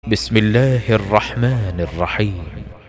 بسم الله الرحمن الرحيم.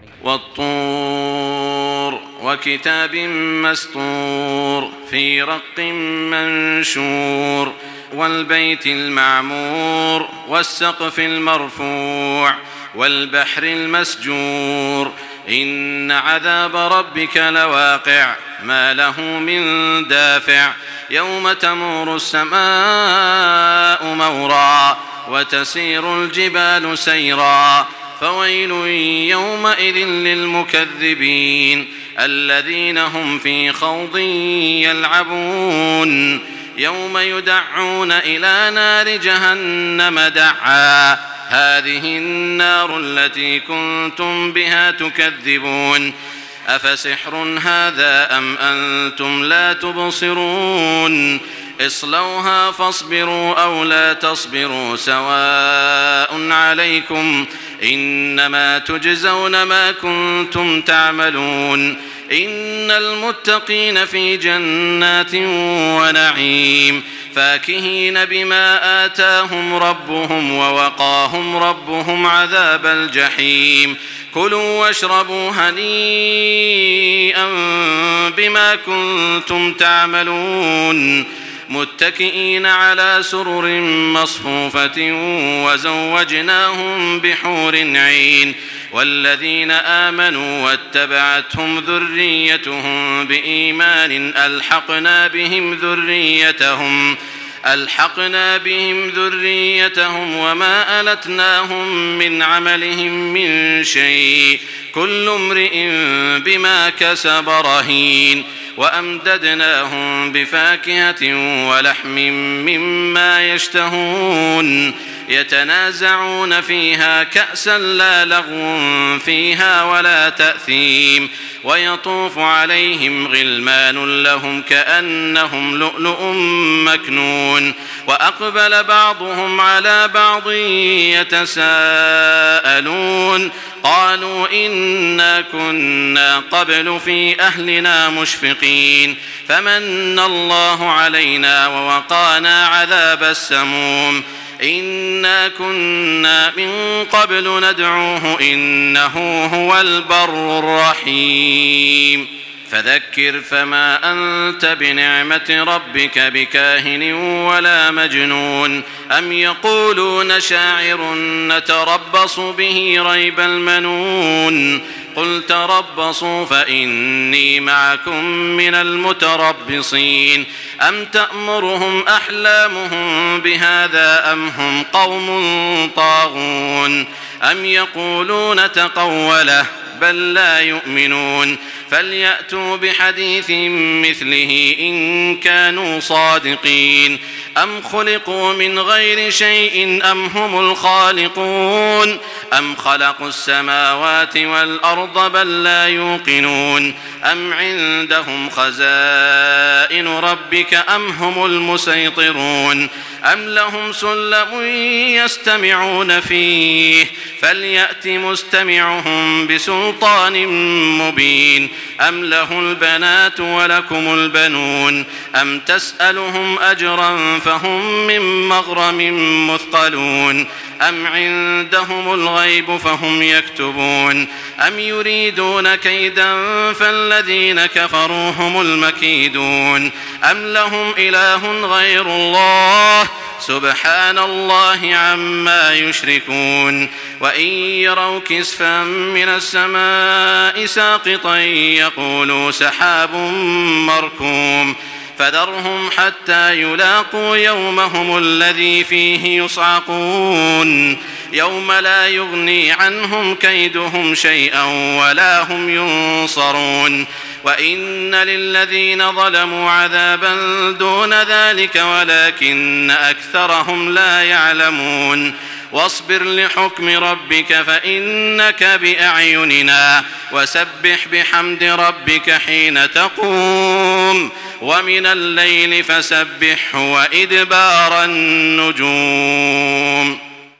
والطور وكتاب مسطور في رق منشور والبيت المعمور والسقف المرفوع والبحر المسجور إن عذاب ربك لواقع ما له من دافع يوم تمور السماء مورا وتسير الجبال سيرا فويل يومئذ للمكذبين الذين هم في خوض يلعبون يوم يدعون إلى نار جهنم دعا هذه النار التي كنتم بها تكذبون أفسحر هذا أم أنتم لا تبصرون اصلوها فاصبروا أو لا تصبروا سواء عليكم إنما تجزون ما كنتم تعملون إن المتقين في جنات ونعيم فاكهين بما آتاهم ربهم ووقاهم ربهم عذاب الجحيم كلوا واشربوا هنيئا بما كنتم تعملون متكئين على سرر مصفوفة وزوجناهم بحور عين والذين آمنوا واتبعتهم ذريتهم بإيمان ألحقنا بهم ذريتهم وما ألتناهم من عملهم من شيء كل امرئ بما كسب رهين وأمددناهم بفاكهة ولحم مما يشتهون يتنازعون فيها كأسا لا لغو فيها ولا تأثيم ويطوف عليهم غلمان لهم كأنهم لؤلؤ مكنون وأقبل بعضهم على بعض يتساءلون قالوا إنا كنا قبل في أهلنا مشفقين فمن الله علينا ووقانا عذاب السموم إنا كنا من قبل ندعوه إنه هو البر الرحيم فذكر فما أنت بنعمة ربك بكاهن ولا مجنون أم يقولون شاعر نتربص به ريب المنون قل تربصوا فإني معكم من المتربصين أم تأمرهم أحلامهم بهذا أم هم قوم طاغون أم يقولون تقوله بل لا يؤمنون فليأتوا بحديث مثله إن كانوا صادقين أم خلقوا من غير شيء أم هم الخالقون أم خلقوا السماوات والأرض بل لا يوقنون أم عندهم خزائن ربك أم هم المسيطرون أم لهم سلم يستمعون فيه فليأت مستمعهم بسلطان مبين أم له البنات ولكم البنون أم تسألهم أجرا فهم من مغرم مثقلون أم عندهم الغيب فهم يكتبون أم يريدون كيدا فالذين كفروا هم المكيدون أم لهم إله غير الله سبحان الله عما يشركون وإن يروا كسفا من السماء ساقطا يقولوا سحاب مركوم فذرهم حتى يلاقوا يومهم الذي فيه يصعقون يوم لا يغني عنهم كيدهم شيئا ولا هم ينصرون وإن للذين ظلموا عذابا دون ذلك ولكن أكثرهم لا يعلمون واصبر لحكم ربك فإنك بأعيننا وسبح بحمد ربك حين تقوم ومن الليل فسبحه وإدبار النجوم